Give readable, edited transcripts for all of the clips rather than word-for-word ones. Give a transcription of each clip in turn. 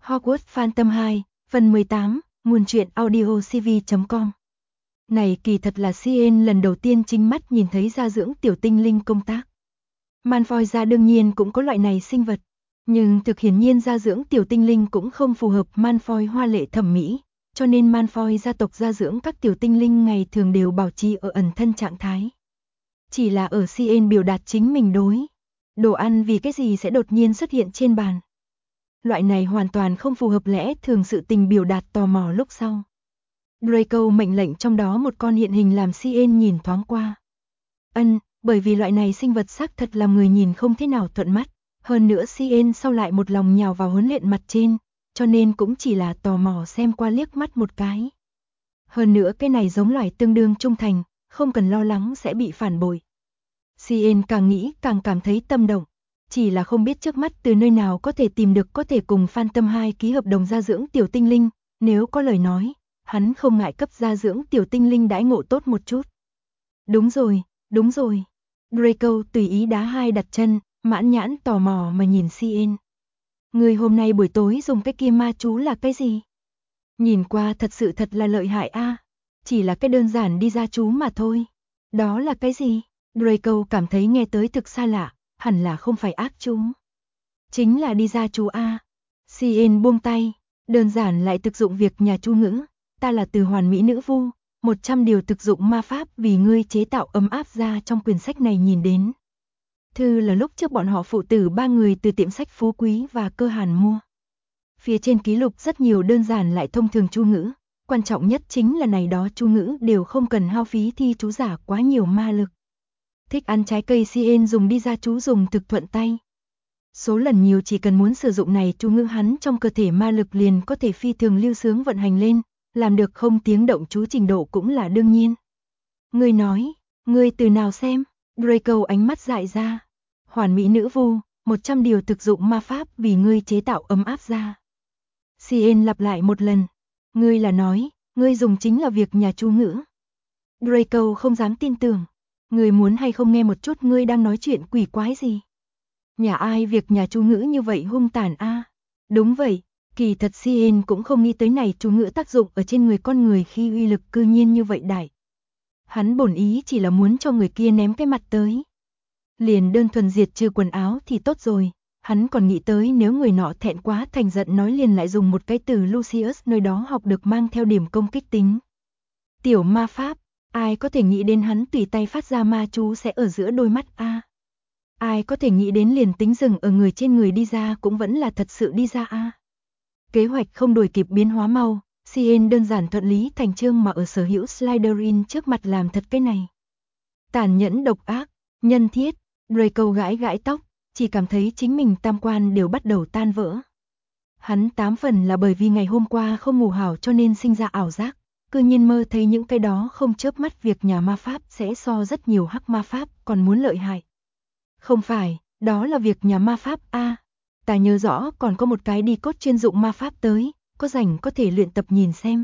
Hogwarts Phantom 2, phần 18, nguồn truyện audio cv.com. Này kỳ thật là CN lần đầu tiên chính mắt nhìn thấy gia dưỡng tiểu tinh linh công tác. Malfoy gia đương nhiên cũng có loại này sinh vật, nhưng thực hiển nhiên gia dưỡng tiểu tinh linh cũng không phù hợp Malfoy hoa lệ thẩm mỹ, cho nên Malfoy gia tộc gia dưỡng các tiểu tinh linh ngày thường đều bảo trì ở ẩn thân trạng thái. Chỉ là ở CN biểu đạt chính mình đối đồ ăn vì cái gì sẽ đột nhiên xuất hiện trên bàn. Loại này hoàn toàn không phù hợp lẽ thường sự tình biểu đạt tò mò lúc sau. Draco mệnh lệnh trong đó một con hiện hình làm CN nhìn thoáng qua. Bởi vì loại này sinh vật xác thật làm người nhìn không thế nào thuận mắt, hơn nữa CN sau lại một lòng nhào vào huấn luyện mặt trên, cho nên cũng chỉ là tò mò xem qua liếc mắt một cái. Hơn nữa cái này giống loài tương đương trung thành, không cần lo lắng sẽ bị phản bội. CN càng nghĩ càng cảm thấy tâm động, chỉ là không biết trước mắt từ nơi nào có thể tìm được có thể cùng Phantom 2 ký hợp đồng gia dưỡng tiểu tinh linh, nếu có lời nói, hắn không ngại cấp gia dưỡng tiểu tinh linh đãi ngộ tốt một chút. Đúng rồi. Draco tùy ý đá hai đặt chân, mãn nhãn tò mò mà nhìn CN. Người hôm nay buổi tối dùng cái kia ma chú là cái gì? Nhìn qua thật sự thật là lợi hại a, chỉ là cái đơn giản đi ra chú mà thôi. Đó là cái gì? Draco cảm thấy nghe tới thực xa lạ, hẳn là không phải ác chú. Chính là đi ra chú a. CN buông tay, đơn giản lại thực dụng việc nhà chú ngữ, ta là từ hoàn mỹ nữ vu, 100 điều thực dụng ma pháp vì ngươi chế tạo ấm áp ra trong quyển sách này nhìn đến. Thư là lúc trước bọn họ phụ tử ba người từ tiệm sách Phú Quý và Cơ Hàn mua. Phía trên ký lục rất nhiều đơn giản lại thông thường chú ngữ, quan trọng nhất chính là này đó chú ngữ đều không cần hao phí thi chú giả quá nhiều ma lực. Thích ăn trái cây CN dùng đi ra chú dùng thực thuận tay. Số lần nhiều chỉ cần muốn sử dụng này chú ngữ hắn trong cơ thể ma lực liền có thể phi thường lưu sướng vận hành lên, làm được không tiếng động chú trình độ cũng là đương nhiên. Ngươi nói, ngươi từ nào xem? Draco ánh mắt dại ra. Hoàn mỹ nữ vu, 100 điều thực dụng ma pháp vì ngươi chế tạo ấm áp ra. CN lặp lại một lần. Ngươi là nói, ngươi dùng chính là việc nhà chú ngữ. Draco không dám tin tưởng. Ngươi muốn hay không nghe một chút ngươi đang nói chuyện quỷ quái gì? Nhà ai việc nhà chú ngữ như vậy hung tàn a? Đúng vậy, kỳ thật CN cũng không nghĩ tới này chú ngữ tác dụng ở trên người con người khi uy lực cư nhiên như vậy đại. Hắn bổn ý chỉ là muốn cho người kia ném cái mặt tới. Liền đơn thuần diệt trừ quần áo thì tốt rồi, hắn còn nghĩ tới nếu người nọ thẹn quá thành giận nói liền lại dùng một cái từ Lucius nơi đó học được mang theo điểm công kích tính. Tiểu ma pháp, ai có thể nghĩ đến hắn tùy tay phát ra ma chú sẽ ở giữa đôi mắt a? Ai có thể nghĩ đến liền tính dừng ở người trên người đi ra cũng vẫn là thật sự đi ra a? Kế hoạch không đuổi kịp biến hóa mau, CN đơn giản thuận lý thành chương mà ở sở hữu Slytherin trước mặt làm thật cái này. Tàn nhẫn độc ác, nhân thiết, Draco gãi gãi tóc, chỉ cảm thấy chính mình tam quan đều bắt đầu tan vỡ. Hắn 8 phần là bởi vì ngày hôm qua không ngủ hảo cho nên sinh ra ảo giác, cư nhiên mơ thấy những cái đó không chớp mắt việc nhà ma pháp sẽ so rất nhiều hắc ma pháp còn muốn lợi hại. Không phải, đó là việc nhà ma pháp a. Ta nhớ rõ còn có một cái đi cốt chuyên dụng ma pháp tới, có rảnh có thể luyện tập nhìn xem.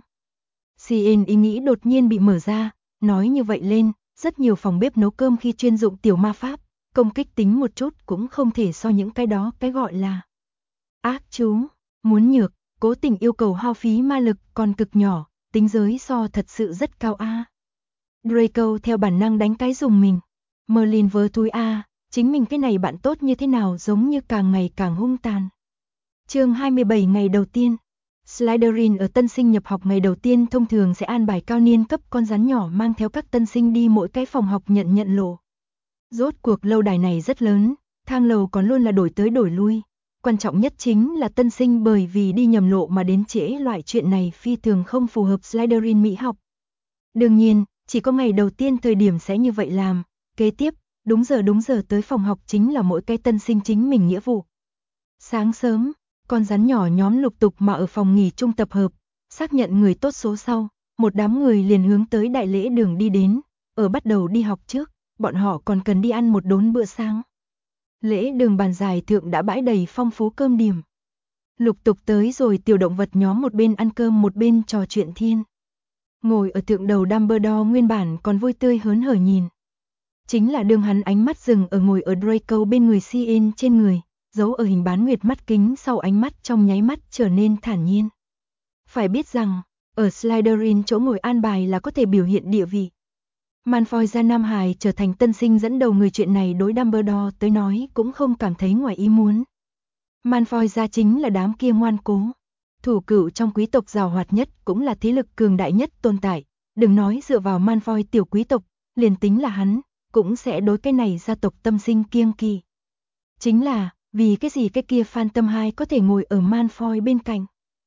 CN ý nghĩ đột nhiên bị mở ra, nói như vậy lên, rất nhiều phòng bếp nấu cơm khi chuyên dụng tiểu ma pháp, công kích tính một chút cũng không thể so những cái đó cái gọi là ác chú, muốn nhược, cố tình yêu cầu hao phí ma lực còn cực nhỏ, tính giới so thật sự rất cao a. Draco theo bản năng đánh cái dùng mình. Merlin vớ túi a, chính mình cái này bạn tốt như thế nào giống như càng ngày càng hung tàn. Chương 27 ngày đầu tiên. Slytherin ở tân sinh nhập học ngày đầu tiên thông thường sẽ an bài cao niên cấp con rắn nhỏ mang theo các tân sinh đi mỗi cái phòng học nhận lộ. Rốt cuộc lâu đài này rất lớn, thang lầu còn luôn là đổi tới đổi lui. Quan trọng nhất chính là tân sinh bởi vì đi nhầm lộ mà đến trễ, loại chuyện này phi thường không phù hợp Slytherin mỹ học. Đương nhiên, chỉ có ngày đầu tiên thời điểm sẽ như vậy làm, kế tiếp, đúng giờ tới phòng học chính là mỗi cái tân sinh chính mình nghĩa vụ. Sáng sớm, con rắn nhỏ nhóm lục tục mà ở phòng nghỉ chung tập hợp, xác nhận người tốt số sau, một đám người liền hướng tới đại lễ đường đi đến, ở bắt đầu đi học trước, bọn họ còn cần đi ăn một đốn bữa sáng. Lễ đường bàn dài thượng đã bãi đầy phong phú cơm điểm. Lục tục tới rồi tiểu động vật nhóm một bên ăn cơm một bên trò chuyện thiên. Ngồi ở thượng đầu Dumbledore nguyên bản còn vui tươi hớn hở nhìn. Chính là đương hắn ánh mắt dừng ở ngồi ở Draco bên người CN trên người, giấu ở hình bán nguyệt mắt kính sau ánh mắt trong nháy mắt trở nên thản nhiên. Phải biết rằng, ở Slytherin chỗ ngồi an bài là có thể biểu hiện địa vị. Malfoy ra Nam Hải trở thành tân sinh dẫn đầu người, chuyện này đối Dumbledore tới nói cũng không cảm thấy ngoài ý muốn. Malfoy ra chính là đám kia ngoan cố. Thủ cựu trong quý tộc giàu hoạt nhất cũng là thế lực cường đại nhất tồn tại. Đừng nói dựa vào Malfoy tiểu quý tộc, liền tính là hắn, cũng sẽ đối cái này gia tộc tâm sinh kiêng kỵ. Chính là, vì cái gì cái kia Phantom 2 có thể ngồi ở Malfoy bên cạnh.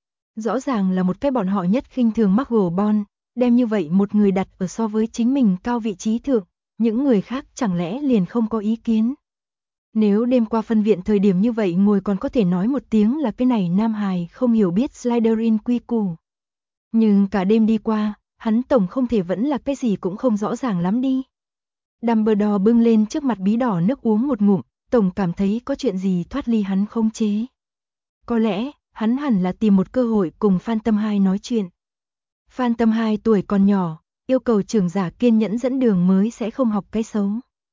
Rõ ràng là một cái bọn họ nhất khinh thường Muggle, đem như vậy một người đặt ở so với chính mình cao vị trí thượng, những người khác chẳng lẽ liền không có ý kiến. Nếu đêm qua phân viện thời điểm như vậy ngồi còn có thể nói một tiếng là cái này Nam Hải không hiểu biết Slytherin quy củ. Nhưng cả đêm đi qua, hắn tổng không thể vẫn là cái gì cũng không rõ ràng lắm đi. Dumbledore bưng lên trước mặt bí đỏ nước uống một ngụm, tổng cảm thấy có chuyện gì thoát ly hắn khống chế. Có lẽ, hắn hẳn là tìm một cơ hội cùng Phantom 2 nói chuyện. Phantom 2 tuổi còn nhỏ, yêu cầu trưởng giả kiên nhẫn dẫn đường mới sẽ không học cái xấu.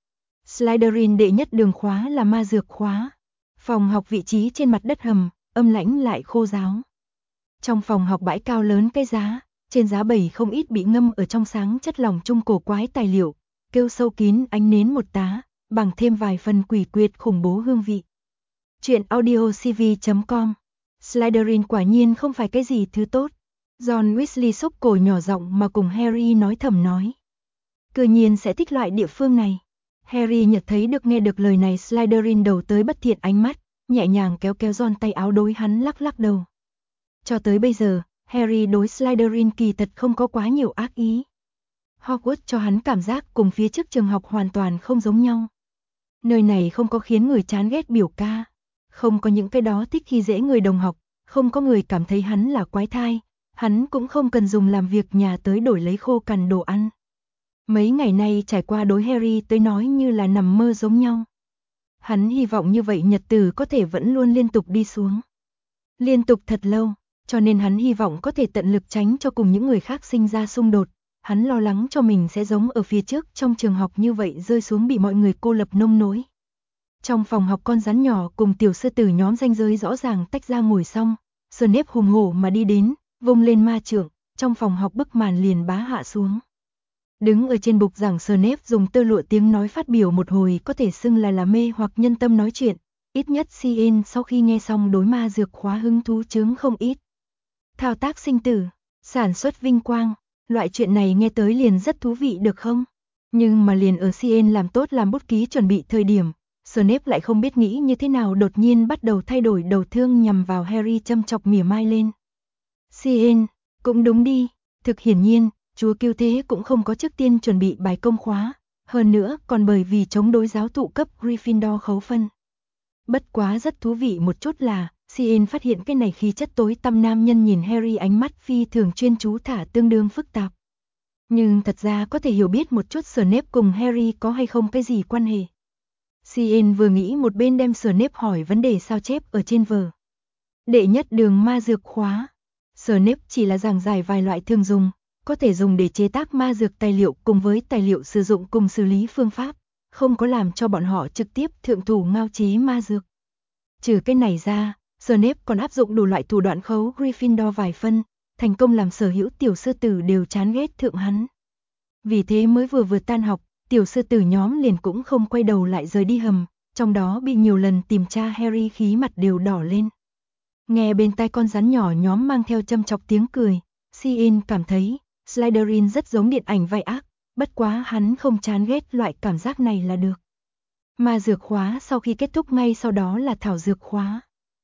Slytherin đệ nhất đường khóa là ma dược khóa. Phòng học vị trí trên mặt đất hầm, âm lãnh lại khô ráo. Trong phòng học bãi cao lớn cái giá, trên giá bày không ít bị ngâm ở trong sáng chất lỏng chung cổ quái tài liệu, kêu sâu kín ánh nến một tá, bằng thêm vài phần quỷ quyệt khủng bố hương vị. Chuyện audiocv.com. Slytherin quả nhiên không phải cái gì thứ tốt. John Weasley xúc cổ nhỏ giọng mà cùng Harry nói thầm nói. Cứ nhiên sẽ thích loại địa phương này. Harry nhận thấy được nghe được lời này Slytherin đầu tới bất thiện ánh mắt, nhẹ nhàng kéo kéo John tay áo đối hắn lắc lắc đầu. Cho tới bây giờ, Harry đối Slytherin kỳ thật không có quá nhiều ác ý. Hogwarts cho hắn cảm giác cùng phía trước trường học hoàn toàn không giống nhau. Nơi này không có khiến người chán ghét biểu ca, không có những cái đó thích khi dễ người đồng học, không có người cảm thấy hắn là quái thai, hắn cũng không cần dùng làm việc nhà tới đổi lấy khô cằn đồ ăn. Mấy ngày nay trải qua đối Harry tới nói như là nằm mơ giống nhau. Hắn hy vọng như vậy nhật tử có thể vẫn luôn liên tục đi xuống. Liên tục thật lâu, cho nên hắn hy vọng có thể tận lực tránh cho cùng những người khác sinh ra xung đột. Hắn lo lắng cho mình sẽ giống ở phía trước trong trường học như vậy rơi xuống bị mọi người cô lập nông nỗi. Trong phòng học con rắn nhỏ cùng tiểu sư tử nhóm ranh giới rõ ràng tách ra ngồi xong, Snape hùng hổ mà đi đến, vung lên ma trượng, trong phòng học bức màn liền bá hạ xuống. Đứng ở trên bục giảng Snape dùng tơ lụa tiếng nói phát biểu một hồi có thể xưng là mê hoặc nhân tâm nói chuyện, ít nhất CN sau khi nghe xong đối ma dược khóa hứng thú chướng không ít. Thao tác sinh tử, sản xuất vinh quang, loại chuyện này nghe tới liền rất thú vị được không? Nhưng mà liền ở CN làm tốt làm bút ký chuẩn bị thời điểm, Snape lại không biết nghĩ như thế nào đột nhiên bắt đầu thay đổi đầu thương nhằm vào Harry châm chọc mỉa mai lên. CN, cũng đúng đi, thực hiển nhiên, chúa cứu thế cũng không có trước tiên chuẩn bị bài công khóa, hơn nữa còn bởi vì chống đối giáo thụ cấp Gryffindor khấu phân. Bất quá rất thú vị một chút là, CN phát hiện cái này khí chất tối tăm nam nhân nhìn Harry ánh mắt phi thường chuyên chú thả tương đương phức tạp. Nhưng thật ra có thể hiểu biết một chút Snape cùng Harry có hay không cái gì quan hệ. CN vừa nghĩ một bên đem Snape hỏi vấn đề sao chép ở trên vở. Đệ nhất đường ma dược khóa. Snape chỉ là giảng giải vài loại thường dùng, có thể dùng để chế tác ma dược tài liệu cùng với tài liệu sử dụng cùng xử lý phương pháp, không có làm cho bọn họ trực tiếp thượng thủ ngao chế ma dược. Trừ cái này ra, Snape còn áp dụng đủ loại thủ đoạn khấu Gryffindor vài phân, thành công làm sở hữu tiểu sư tử đều chán ghét thượng hắn. Vì thế mới vừa tan học, tiểu sư tử nhóm liền cũng không quay đầu lại rời đi hầm, trong đó bị nhiều lần tìm tra Harry khí mặt đều đỏ lên. Nghe bên tai con rắn nhỏ nhóm mang theo châm chọc tiếng cười, CN cảm thấy Slytherin rất giống điện ảnh vai ác, bất quá hắn không chán ghét loại cảm giác này là được. Ma dược khóa sau khi kết thúc ngay sau đó là thảo dược khóa.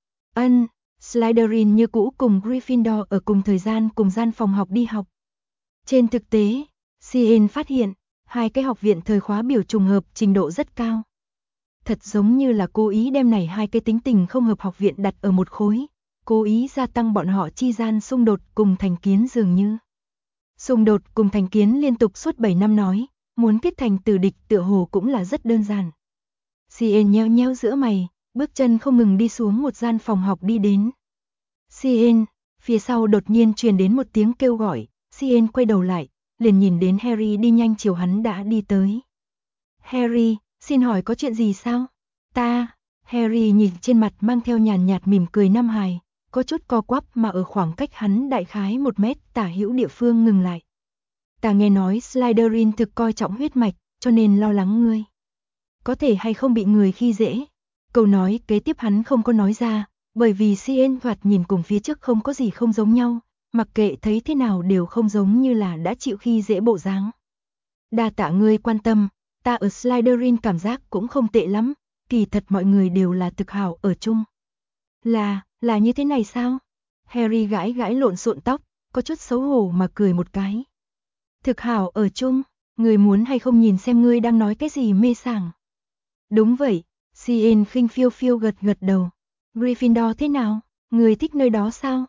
Slytherin như cũ cùng Gryffindor ở cùng thời gian cùng gian phòng học đi học. Trên thực tế, CN phát hiện, hai cái học viện thời khóa biểu trùng hợp trình độ rất cao. Thật giống như là cố ý đem này hai cái tính tình không hợp học viện đặt ở một khối, cố ý gia tăng bọn họ chi gian xung đột cùng thành kiến dường như. Xung đột cùng thành kiến liên tục suốt 7 năm nói, muốn kết thành tử địch tựa hồ cũng là rất đơn giản. CN nheo nheo giữa mày, bước chân không ngừng đi xuống một gian phòng học đi đến. CN, phía sau đột nhiên truyền đến một tiếng kêu gọi, CN quay đầu lại, liền nhìn đến Harry đi nhanh chiều hắn đã đi tới. Harry, xin hỏi có chuyện gì sao? Harry nhìn trên mặt mang theo nhàn nhạt mỉm cười Nam Hải, có chút co quắp mà ở khoảng cách hắn đại khái 1 mét tả hữu địa phương ngừng lại. Ta nghe nói Slytherin thực coi trọng huyết mạch, cho nên lo lắng ngươi. Có thể hay không bị người khi dễ. Câu nói kế tiếp hắn không có nói ra, bởi vì CN thoạt nhìn cùng phía trước không có gì không giống nhau, mặc kệ thấy thế nào đều không giống như là đã chịu khi dễ bộ dáng. Đa tạ ngươi quan tâm, ta ở Slytherin cảm giác cũng không tệ lắm, kỳ thật mọi người đều là thực hảo ở chung. Là như thế này sao? Harry gãi gãi lộn xộn tóc, có chút xấu hổ mà cười một cái. Thực hảo ở chung, người muốn hay không nhìn xem ngươi đang nói cái gì mê sảng. Đúng vậy, CN khinh phiêu phiêu gật gật đầu. Gryffindor thế nào? Người thích nơi đó sao?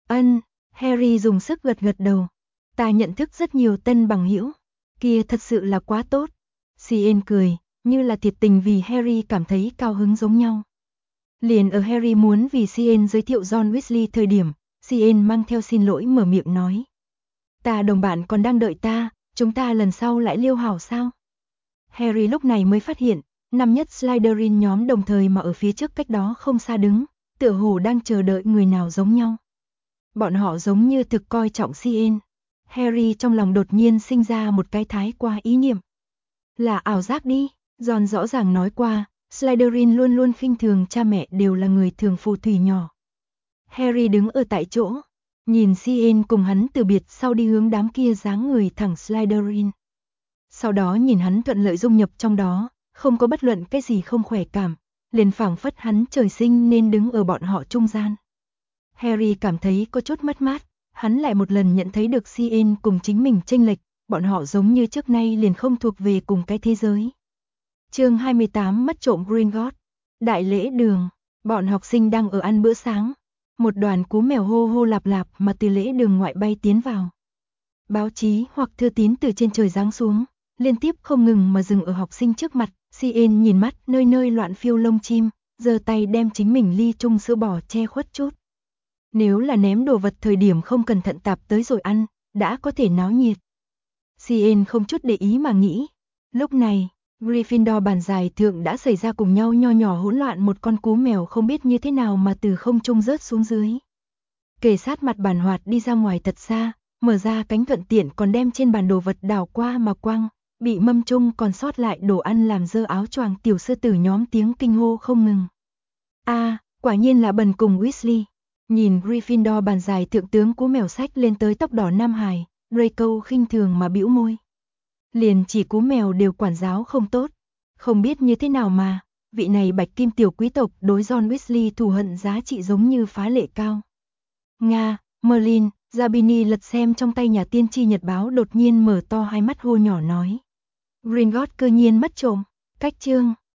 Harry dùng sức gật gật đầu. Ta nhận thức rất nhiều tân bằng hữu. Kia thật sự là quá tốt. CN cười, như là thiệt tình vì Harry cảm thấy cao hứng giống nhau. Liền ở Harry muốn vì CN giới thiệu John Weasley thời điểm, CN mang theo xin lỗi mở miệng nói. Ta đồng bạn còn đang đợi ta, chúng ta lần sau lại liêu hảo sao? Harry lúc này mới phát hiện, năm nhất Slytherin nhóm đồng thời mà ở phía trước cách đó không xa đứng, tựa hồ đang chờ đợi người nào giống nhau. Bọn họ giống như thực coi trọng CN. Harry trong lòng đột nhiên sinh ra một cái thái qua ý niệm. Là ảo giác đi, John rõ ràng nói qua, Slytherin luôn luôn khinh thường cha mẹ đều là người thường phù thủy nhỏ. Harry đứng ở tại chỗ, nhìn CN cùng hắn từ biệt sau đi hướng đám kia dáng người thẳng Slytherin. Sau đó nhìn hắn thuận lợi dung nhập trong đó, không có bất luận cái gì không khỏe cảm, liền phảng phất hắn trời sinh nên đứng ở bọn họ trung gian. Harry cảm thấy có chút mất mát, hắn lại một lần nhận thấy được CN cùng chính mình chênh lệch, bọn họ giống như trước nay liền không thuộc về cùng cái thế giới. Chương 28 mất trộm Gringotts. Đại lễ đường, bọn học sinh đang ở ăn bữa sáng. Một đoàn cú mèo hô hô lạp lạp mà từ lễ đường ngoại bay tiến vào. Báo chí hoặc thư tín từ trên trời giáng xuống, liên tiếp không ngừng mà dừng ở học sinh trước mặt. CN nhìn mắt nơi nơi loạn phiêu lông chim, giơ tay đem chính mình ly chung sữa bò che khuất chút. Nếu là ném đồ vật thời điểm không cẩn thận tạp tới rồi ăn, đã có thể náo nhiệt. CN không chút để ý mà nghĩ. Lúc này, Gryffindor bàn dài thượng đã xảy ra cùng nhau nho nhỏ hỗn loạn, một con cú mèo không biết như thế nào mà từ không trung rớt xuống dưới. Kề sát mặt bàn hoạt đi ra ngoài thật xa, mở ra cánh thuận tiện còn đem trên bàn đồ vật đảo qua mà quăng, bị mâm chung còn sót lại đồ ăn làm dơ áo choàng tiểu sư tử nhóm tiếng kinh hô không ngừng. Quả nhiên là Bần cùng Weasley. Nhìn Gryffindor bàn dài thượng tướng cú mèo sách lên tới tóc đỏ Nam Hải, Draco khinh thường mà bĩu môi. Liền chỉ cú mèo đều quản giáo không tốt, không biết như thế nào mà, vị này bạch kim tiểu quý tộc đối John Weasley thù hận giá trị giống như phá lệ cao. Nga, Merlin, Zabini lật xem trong tay nhà tiên tri nhật báo đột nhiên mở to hai mắt hô nhỏ nói. Gringotts cơ nhiên mất trộm, cách chương.